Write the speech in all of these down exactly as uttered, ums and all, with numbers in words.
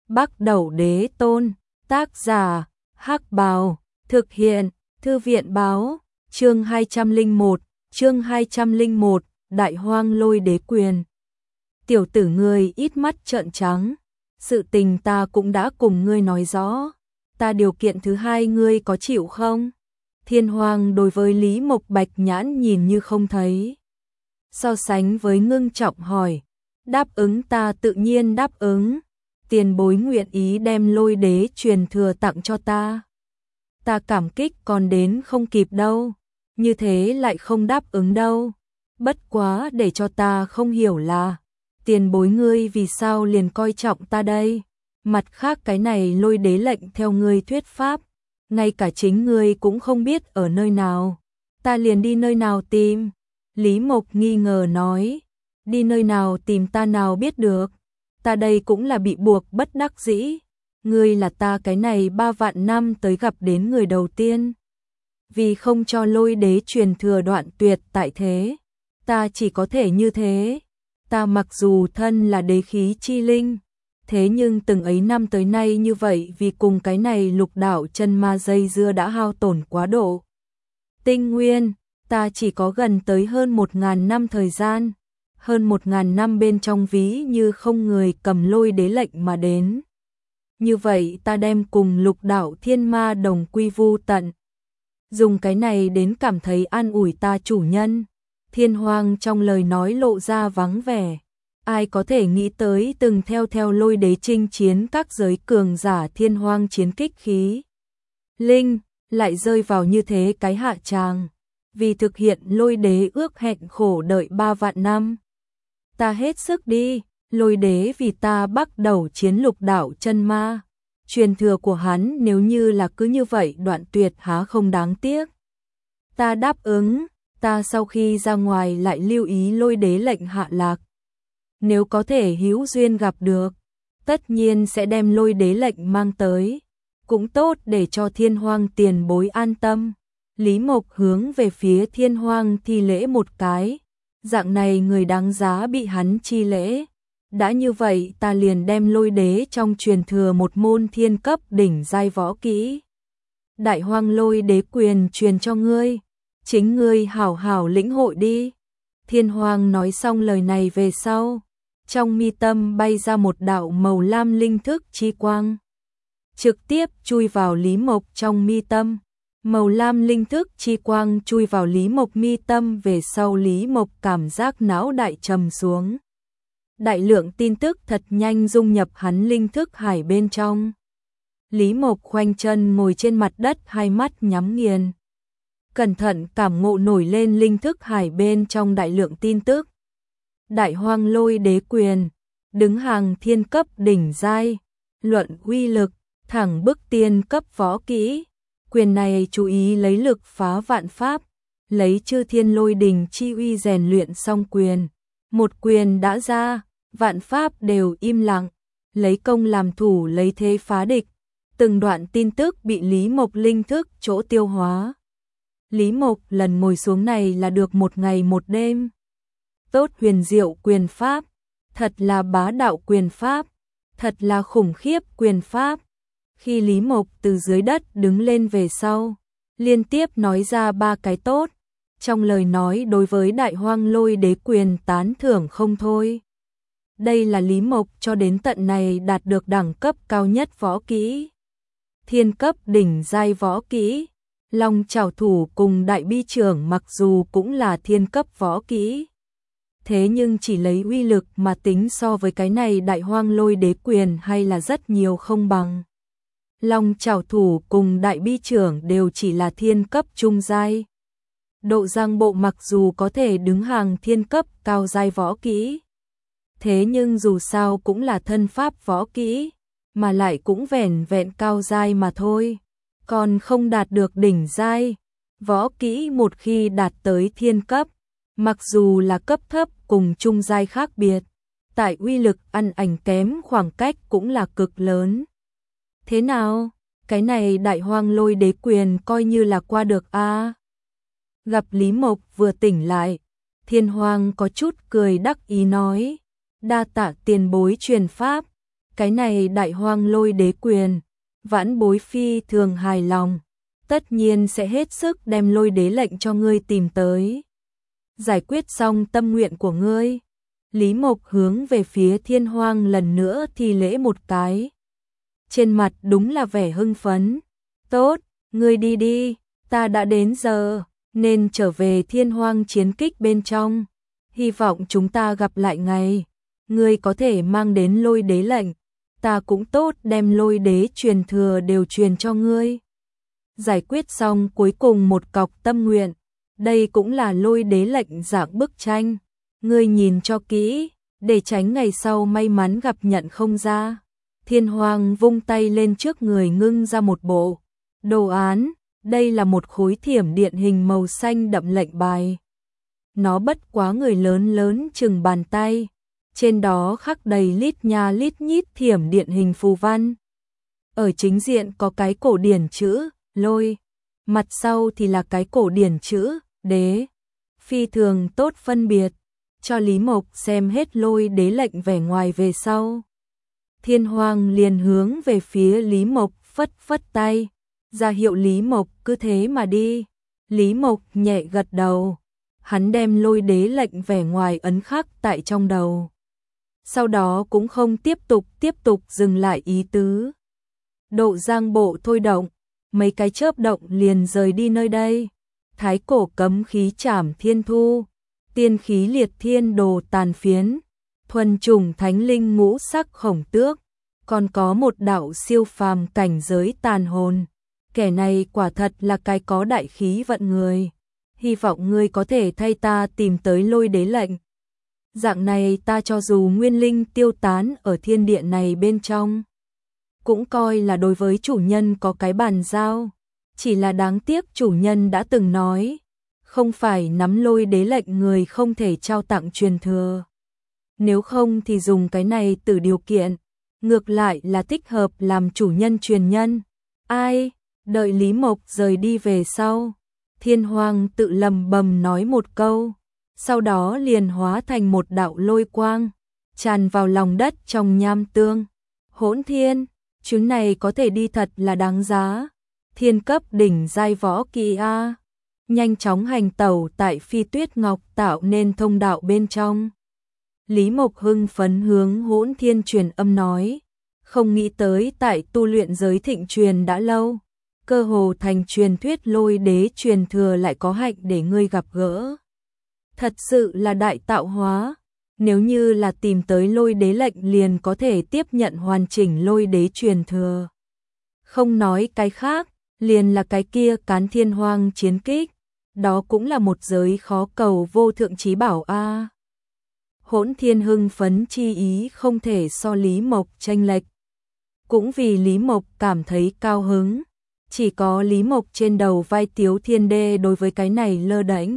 Bắc Đẩu Đế Tôn, tác giả, Hắc Bào, thực hiện, Thư viện báo, chương hai trăm lẻ một, chương hai trăm lẻ một, Đại Hoang Lôi Đế Quyền. Tiểu tử ngươi ít mắt trợn trắng, sự tình ta cũng đã cùng ngươi nói rõ, ta điều kiện thứ hai ngươi có chịu không? Thiên Hoang đối với Lý Mộc Bạch Nhãn nhìn như không thấy. So sánh với ngưng trọng hỏi, đáp ứng ta tự nhiên đáp ứng, tiền bối nguyện ý đem lôi đế truyền thừa tặng cho ta. Ta cảm kích còn đến không kịp đâu, như thế lại không đáp ứng đâu. Bất quá để cho ta không hiểu là, tiền bối ngươi vì sao liền coi trọng ta đây? Mặt khác cái này lôi đế lệnh theo ngươi thuyết pháp, ngay cả chính ngươi cũng không biết ở nơi nào, ta liền đi nơi nào tìm? Lý Mộc nghi ngờ nói, đi nơi nào tìm ta nào biết được, ta đây cũng là bị buộc bất đắc dĩ, ngươi là ta cái này ba vạn năm tới gặp đến người đầu tiên. Vì không cho lôi đế truyền thừa đoạn tuyệt tại thế, ta chỉ có thể như thế. Ta mặc dù thân là đế khí chi linh, thế nhưng từng ấy năm tới nay như vậy vì cùng cái này lục đạo chân ma dây dưa đã hao tổn quá độ. Tinh nguyên, ta chỉ có gần tới hơn một ngàn năm thời gian, hơn một ngàn năm bên trong ví như không người cầm lôi đế lệnh mà đến. Như vậy ta đem cùng lục đạo thiên ma đồng quy vu tận. Dùng cái này đến cảm thấy an ủi ta chủ nhân. Thiên Hoang trong lời nói lộ ra vắng vẻ. Ai có thể nghĩ tới từng theo theo lôi đế chinh chiến các giới cường giả Thiên Hoang chiến kích khí. Linh, lại rơi vào như thế cái hạ tràng. Vì thực hiện lôi đế ước hẹn khổ đợi ba vạn năm. Ta hết sức đi, lôi đế vì ta bắt đầu chiến lục đảo chân ma. Truyền thừa của hắn nếu như là cứ như vậy đoạn tuyệt há không đáng tiếc. Ta đáp ứng, ta sau khi ra ngoài lại lưu ý lôi đế lệnh hạ lạc. Nếu có thể hữu duyên gặp được, tất nhiên sẽ đem lôi đế lệnh mang tới. Cũng tốt để cho Thiên Hoang tiền bối an tâm. Lý Mộc hướng về phía Thiên Hoang thi lễ một cái. Dạng này người đáng giá bị hắn chi lễ. Đã như vậy ta liền đem lôi đế trong truyền thừa một môn thiên cấp đỉnh giai võ kỹ. Đại Hoang Lôi Đế Quyền truyền cho ngươi. Chính ngươi hảo hảo lĩnh hội đi. Thiên Hoang nói xong lời này về sau. Trong mi tâm bay ra một đạo màu lam linh thức chi quang. Trực tiếp chui vào Lý Mộc trong mi tâm. Màu lam linh thức chi quang chui vào Lý Mộc mi tâm về sau Lý Mộc cảm giác não đại trầm xuống. Đại lượng tin tức thật nhanh dung nhập hắn linh thức hải bên trong. Lý Mộc khoanh chân ngồi trên mặt đất hai mắt nhắm nghiền. Cẩn thận cảm ngộ nổi lên linh thức hải bên trong đại lượng tin tức. Đại Hoang Lôi Đế Quyền, đứng hàng thiên cấp đỉnh giai, luận uy lực, thẳng bức tiên cấp võ kỹ. Quyền này chú ý lấy lực phá vạn pháp, lấy chư thiên lôi đình chi uy rèn luyện xong quyền. Một quyền đã ra, vạn pháp đều im lặng, lấy công làm thủ lấy thế phá địch. Từng đoạn tin tức bị Lý Mộc linh thức chỗ tiêu hóa. Lý Mộc lần ngồi xuống này là được một ngày một đêm. Tốt huyền diệu quyền pháp, thật là bá đạo quyền pháp, thật là khủng khiếp quyền pháp. Khi Lý Mộc từ dưới đất đứng lên về sau, liên tiếp nói ra ba cái tốt, trong lời nói đối với Đại Hoang Lôi Đế Quyền tán thưởng không thôi. Đây là Lý Mộc cho đến tận này đạt được đẳng cấp cao nhất võ kỹ. Thiên cấp đỉnh giai võ kỹ, Long Chảo Thủ cùng Đại Bi Trưởng mặc dù cũng là thiên cấp võ kỹ. Thế nhưng chỉ lấy uy lực mà tính so với cái này Đại Hoang Lôi Đế Quyền hay là rất nhiều không bằng. Long Chảo Thủ cùng Đại Bi Trưởng đều chỉ là thiên cấp trung giai. Độ Giang Bộ mặc dù có thể đứng hàng thiên cấp cao giai võ kỹ. Thế nhưng dù sao cũng là thân pháp võ kỹ, mà lại cũng vẻn vẹn cao giai mà thôi. Còn không đạt được đỉnh giai. Võ kỹ một khi đạt tới thiên cấp, mặc dù là cấp thấp cùng trung giai khác biệt, tại uy lực ăn ảnh kém khoảng cách cũng là cực lớn. Thế nào? Cái này Đại Hoang Lôi Đế Quyền coi như là qua được a. À? Gặp Lý Mộc vừa tỉnh lại, Thiên Hoang có chút cười đắc ý nói, đa tạ tiền bối truyền pháp, Cái này đại hoang lôi đế quyền, vãn bối phi thường hài lòng, tất nhiên sẽ hết sức đem lôi đế lệnh cho ngươi tìm tới. Giải quyết xong tâm nguyện của ngươi, Lý Mộc hướng về phía Thiên Hoang lần nữa thi lễ một cái. Trên mặt đúng là vẻ hưng phấn. Tốt, ngươi đi đi, ta đã đến giờ, nên trở về Thiên Hoang chiến kích bên trong. Hy vọng chúng ta gặp lại ngày. Ngươi có thể mang đến lôi đế lệnh, ta cũng tốt đem lôi đế truyền thừa đều truyền cho ngươi. Giải quyết xong cuối cùng một cọc tâm nguyện, đây cũng là lôi đế lệnh dạng bức tranh. Ngươi nhìn cho kỹ, để tránh ngày sau may mắn gặp nhận không ra. Thiên Hoang vung tay lên trước người ngưng ra một bộ đồ án, đây là một khối thiểm điện hình màu xanh đậm lệnh bài. Nó bất quá người lớn lớn chừng bàn tay, trên đó khắc đầy lít nha lít nhít thiểm điện hình phù văn. Ở chính diện có cái cổ điển chữ lôi, mặt sau thì là cái cổ điển chữ đế. Phi thường tốt phân biệt, cho Lý Mộc xem hết lôi đế lệnh vẻ ngoài về sau. Thiên Hoang liền hướng về phía Lý Mộc phất phất tay, ra hiệu Lý Mộc cứ thế mà đi. Lý Mộc nhẹ gật đầu, hắn đem lôi đế lệnh vẻ ngoài ấn khắc tại trong đầu. Sau đó cũng không tiếp tục tiếp tục dừng lại ý tứ. Độ giang bộ thôi động, mấy cái chớp động liền rời đi nơi đây. Thái cổ cấm khí trảm thiên thu, tiên khí liệt thiên đồ tàn phiến, thuần trùng thánh linh ngũ sắc khổng tước, còn có một đạo siêu phàm cảnh giới tàn hồn. Kẻ này quả thật là cái có đại khí vận người. Hy vọng ngươi có thể thay ta tìm tới lôi đế lệnh. Dạng này ta cho dù nguyên linh tiêu tán ở thiên địa này bên trong, cũng coi là đối với chủ nhân có cái bàn giao. Chỉ là đáng tiếc chủ nhân đã từng nói, không phải nắm lôi đế lệnh người không thể trao tặng truyền thừa. Nếu không thì dùng cái này từ điều kiện, ngược lại là thích hợp làm chủ nhân truyền nhân. Ai, đợi Lý Mộc rời đi về sau, Thiên Hoang tự lầm bầm nói một câu, sau đó liền hóa thành một đạo lôi quang, tràn vào lòng đất trong nham tương. Hỗn thiên, chuyến này có thể đi thật là đáng giá. Thiên cấp đỉnh giai võ kỳ a, nhanh chóng hành tẩu tại Phi Tuyết Ngọc tạo nên thông đạo bên trong. Lý Mộc hưng phấn hướng Hỗn Thiên truyền âm nói, không nghĩ tới tại tu luyện giới thịnh truyền đã lâu, cơ hồ thành truyền thuyết lôi đế truyền thừa lại có hạnh để ngươi gặp gỡ. Thật sự là đại tạo hóa, nếu như là tìm tới lôi đế lệnh liền có thể tiếp nhận hoàn chỉnh lôi đế truyền thừa. Không nói cái khác, liền là cái kia cán thiên hoang chiến kích, đó cũng là một giới khó cầu vô thượng chí bảo a. Hỗn Thiên hưng phấn chi ý không thể so Lý Mộc tranh lệch. Cũng vì Lý Mộc cảm thấy cao hứng, chỉ có Lý Mộc trên đầu vai Tiếu Thiên Đê đối với cái này lơ đễnh.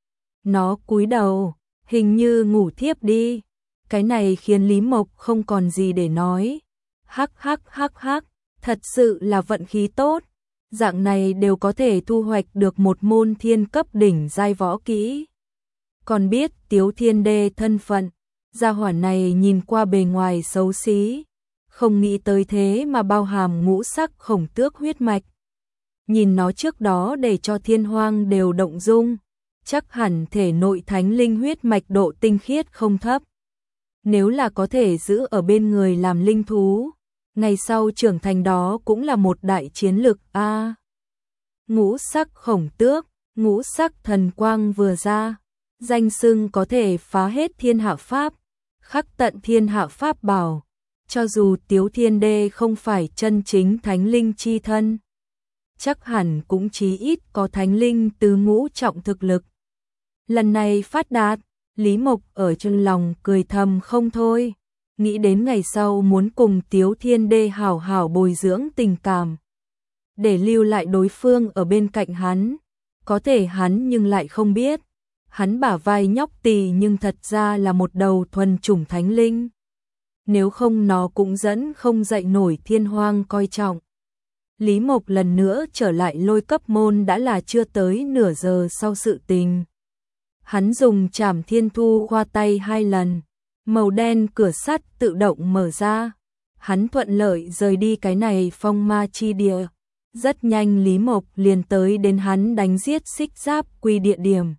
Nó cúi đầu, hình như ngủ thiếp đi. Cái này khiến Lý Mộc không còn gì để nói. Hắc hắc hắc hắc, thật sự là vận khí tốt. Dạng này đều có thể thu hoạch được một môn thiên cấp đỉnh giai võ kỹ. Còn biết Tiếu Thiên Đê thân phận, gia hỏa này nhìn qua bề ngoài xấu xí, không nghĩ tới thế mà bao hàm ngũ sắc khổng tước huyết mạch. Nhìn nó trước đó để cho Thiên Hoang đều động dung, chắc hẳn thể nội thánh linh huyết mạch độ tinh khiết không thấp. Nếu là có thể giữ ở bên người làm linh thú, ngày sau trưởng thành đó cũng là một đại chiến lực a. À, ngũ sắc khổng tước, ngũ sắc thần quang vừa ra, danh xưng có thể phá hết thiên hạ pháp, khắc tận thiên hạ pháp bảo. Cho dù Tiếu Thiên Đê không phải chân chính thánh linh chi thân, chắc hẳn cũng chí ít có thánh linh tứ ngũ trọng thực lực. Lần này phát đạt, Lý Mộc ở trong lòng cười thầm không thôi, nghĩ đến ngày sau muốn cùng Tiếu Thiên Đê hảo hảo bồi dưỡng tình cảm, để lưu lại đối phương ở bên cạnh hắn. Có thể hắn nhưng lại không biết, hắn bả vai nhóc tỳ nhưng thật ra là một đầu thuần chủng thánh linh. Nếu không nó cũng dẫn không dậy nổi Thiên Hoang coi trọng. Lý Mộc lần nữa trở lại lôi cấp môn đã là chưa tới nửa giờ sau sự tình. Hắn dùng trảm thiên thu qua tay hai lần, màu đen cửa sắt tự động mở ra. hắn thuận lợi rời đi cái này phong ma chi địa. Rất nhanh Lý Mộc liền tới đến hắn đánh giết Xích Giáp Quy địa điểm.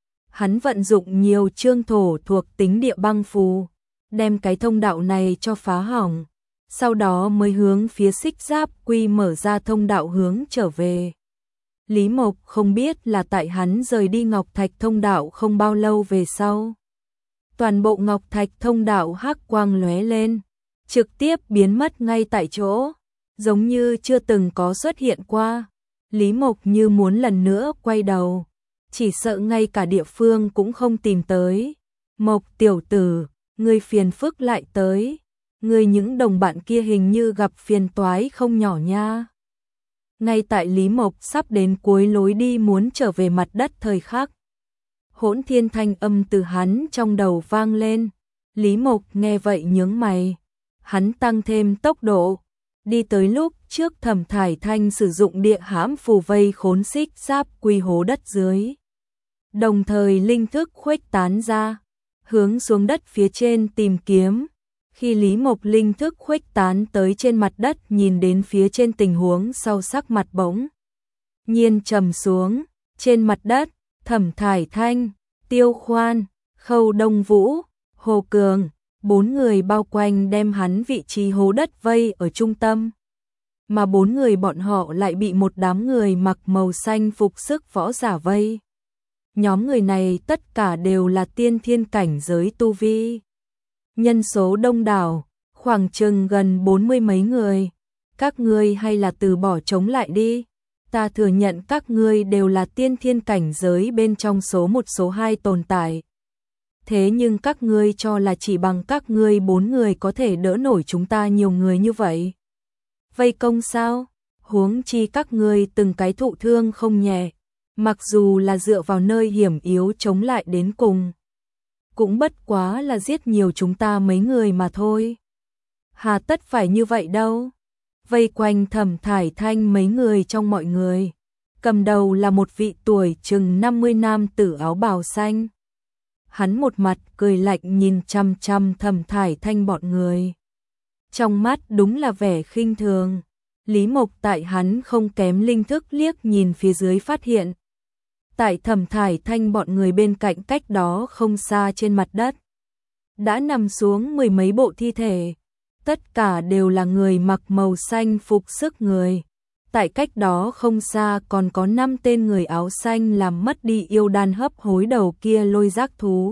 Hắn vận dụng nhiều chương thổ thuộc tính địa băng phù, đem cái thông đạo này cho phá hỏng, sau đó mới hướng phía Xích Giáp Quy mở ra thông đạo hướng trở về. Lý Mộc không biết là tại hắn rời đi Ngọc Thạch thông đạo không bao lâu về sau. Toàn bộ Ngọc Thạch thông đạo hắc quang lóe lên, trực tiếp biến mất ngay tại chỗ, giống như chưa từng có xuất hiện qua. Lý Mộc như muốn lần nữa quay đầu, chỉ sợ ngay cả địa phương cũng không tìm tới. Mộc tiểu tử, ngươi phiền phức lại tới, ngươi những đồng bạn kia hình như gặp phiền toái không nhỏ nha. Ngay tại Lý Mộc sắp đến cuối lối đi muốn trở về mặt đất thời khắc, hỗn thiên thanh âm từ hắn trong đầu vang lên. Lý Mộc nghe vậy nhướng mày, hắn tăng thêm tốc độ, đi tới lúc trước Thẩm Thải Thanh sử dụng địa hãm phù vây khốn Xích Giáp Quy hố đất dưới. Đồng thời linh thức khuếch tán ra, hướng xuống đất phía trên tìm kiếm. Khi Lý Mộc linh thức khuếch tán tới trên mặt đất nhìn đến phía trên tình huống sau sắc mặt bỗng nhiên trầm xuống. Trên mặt đất, Thẩm Thải Thanh, Tiêu Khoan, Khâu Đông Vũ, Hồ Cường, bốn người bao quanh đem hắn vị trí hố đất vây ở trung tâm. Mà bốn người bọn họ lại bị một đám người mặc màu xanh phục sức võ giả vây. Nhóm người này tất cả đều là tiên thiên cảnh giới tu vi. Nhân số đông đảo, khoảng chừng gần bốn mươi mấy người. Các ngươi hay là từ bỏ chống lại đi. Ta thừa nhận các ngươi đều là tiên thiên cảnh giới bên trong số một số hai tồn tại. Thế nhưng các ngươi cho là chỉ bằng các ngươi bốn người có thể đỡ nổi chúng ta nhiều người như vậy. Vây công sao? Huống chi các ngươi từng cái thụ thương không nhẹ. Mặc dù là dựa vào nơi hiểm yếu chống lại đến cùng, cũng bất quá là giết nhiều chúng ta mấy người mà thôi. Hà tất phải như vậy đâu. Vây quanh Thẩm Thải Thanh mấy người trong mọi người, cầm đầu là một vị tuổi chừng năm mươi nam tử áo bào xanh. Hắn một mặt cười lạnh nhìn chăm chăm Thẩm Thải Thanh bọn người. Trong mắt đúng là vẻ khinh thường. Lý Mộc tại hắn không kém linh thức liếc nhìn phía dưới phát hiện. Tại Thẩm Thải Thanh bọn người bên cạnh cách đó không xa trên mặt đất, đã nằm xuống mười mấy bộ thi thể. Tất cả đều là người mặc màu xanh phục sức người. Tại cách đó không xa còn có năm tên người áo xanh làm mất đi yêu đan hấp hối đầu kia lôi giác thú.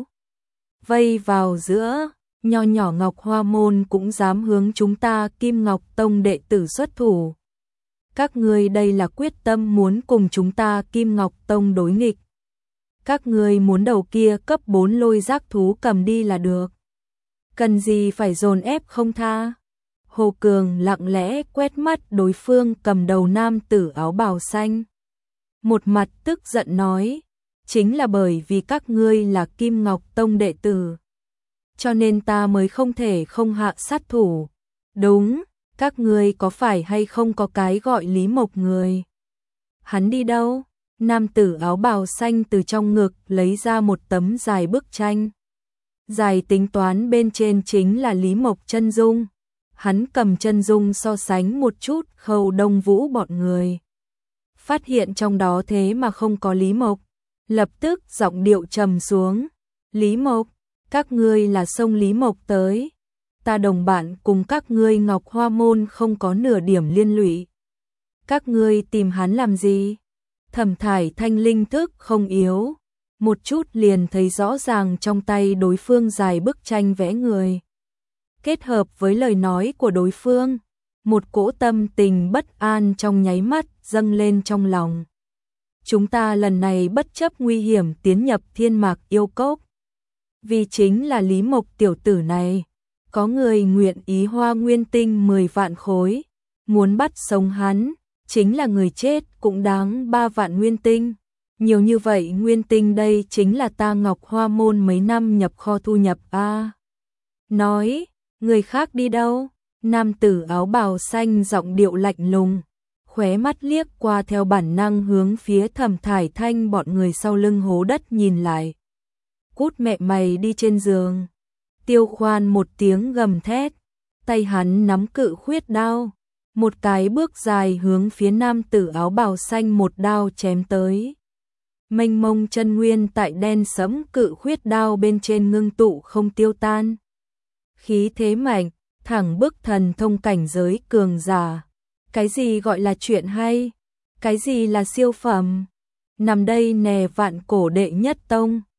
Vây vào giữa, nho nhỏ Ngọc Hoa Môn cũng dám hướng chúng ta Kim Ngọc Tông đệ tử xuất thủ. Các ngươi đây là quyết tâm muốn cùng chúng ta Kim Ngọc Tông đối nghịch. Các ngươi muốn đầu kia cấp bốn lôi giác thú cầm đi là được. Cần gì phải dồn ép không tha. Hồ Cường lặng lẽ quét mắt đối phương cầm đầu nam tử áo bào xanh. Một mặt tức giận nói, chính là bởi vì các ngươi là Kim Ngọc Tông đệ tử, cho nên ta mới không thể không hạ sát thủ. Đúng, các ngươi có phải hay không có cái gọi Lý Mộc người? Hắn đi đâu? Nam tử áo bào xanh từ trong ngực lấy ra một tấm dài bức tranh. Dài tính toán bên trên chính là Lý Mộc chân dung. Hắn cầm chân dung so sánh một chút Khâu Đông Vũ bọn người. Phát hiện trong đó thế mà không có Lý Mộc. Lập tức giọng điệu trầm xuống. Lý Mộc, các ngươi là xông Lý Mộc tới. Ta đồng bạn cùng các ngươi Ngọc Hoa Môn không có nửa điểm liên lụy. Các ngươi tìm hắn làm gì? Thẩm Thải Thanh linh thức không yếu. Một chút liền thấy rõ ràng trong tay đối phương dài bức tranh vẽ người. Kết hợp với lời nói của đối phương, một cỗ tâm tình bất an trong nháy mắt dâng lên trong lòng. Chúng ta lần này bất chấp nguy hiểm tiến nhập Thiên Mạc Yêu Cốc. Vì chính là Lý Mộc tiểu tử này, có người nguyện ý hoa nguyên tinh mười vạn khối, muốn bắt sống hắn, chính là người chết cũng đáng ba vạn nguyên tinh. Nhiều như vậy nguyên tinh đây chính là ta Ngọc Hoa Môn mấy năm nhập kho thu nhập a. À, nói, người khác đi đâu? Nam tử áo bào xanh giọng điệu lạnh lùng, khóe mắt liếc qua theo bản năng hướng phía Thẩm Thải Thanh bọn người sau lưng hố đất nhìn lại. Cút mẹ mày đi trên giường. Tiêu Khoan một tiếng gầm thét, tay hắn nắm cự khuyết đao, một cái bước dài hướng phía nam tử áo bào xanh một đao chém tới. Mênh mông chân nguyên tại đen sẫm cự khuyết đao bên trên ngưng tụ không tiêu tan. Khí thế mạnh, thẳng bức thần thông cảnh giới cường giả. Cái gì gọi là chuyện hay? Cái gì là siêu phẩm? Nằm đây nè vạn cổ đệ nhất tông.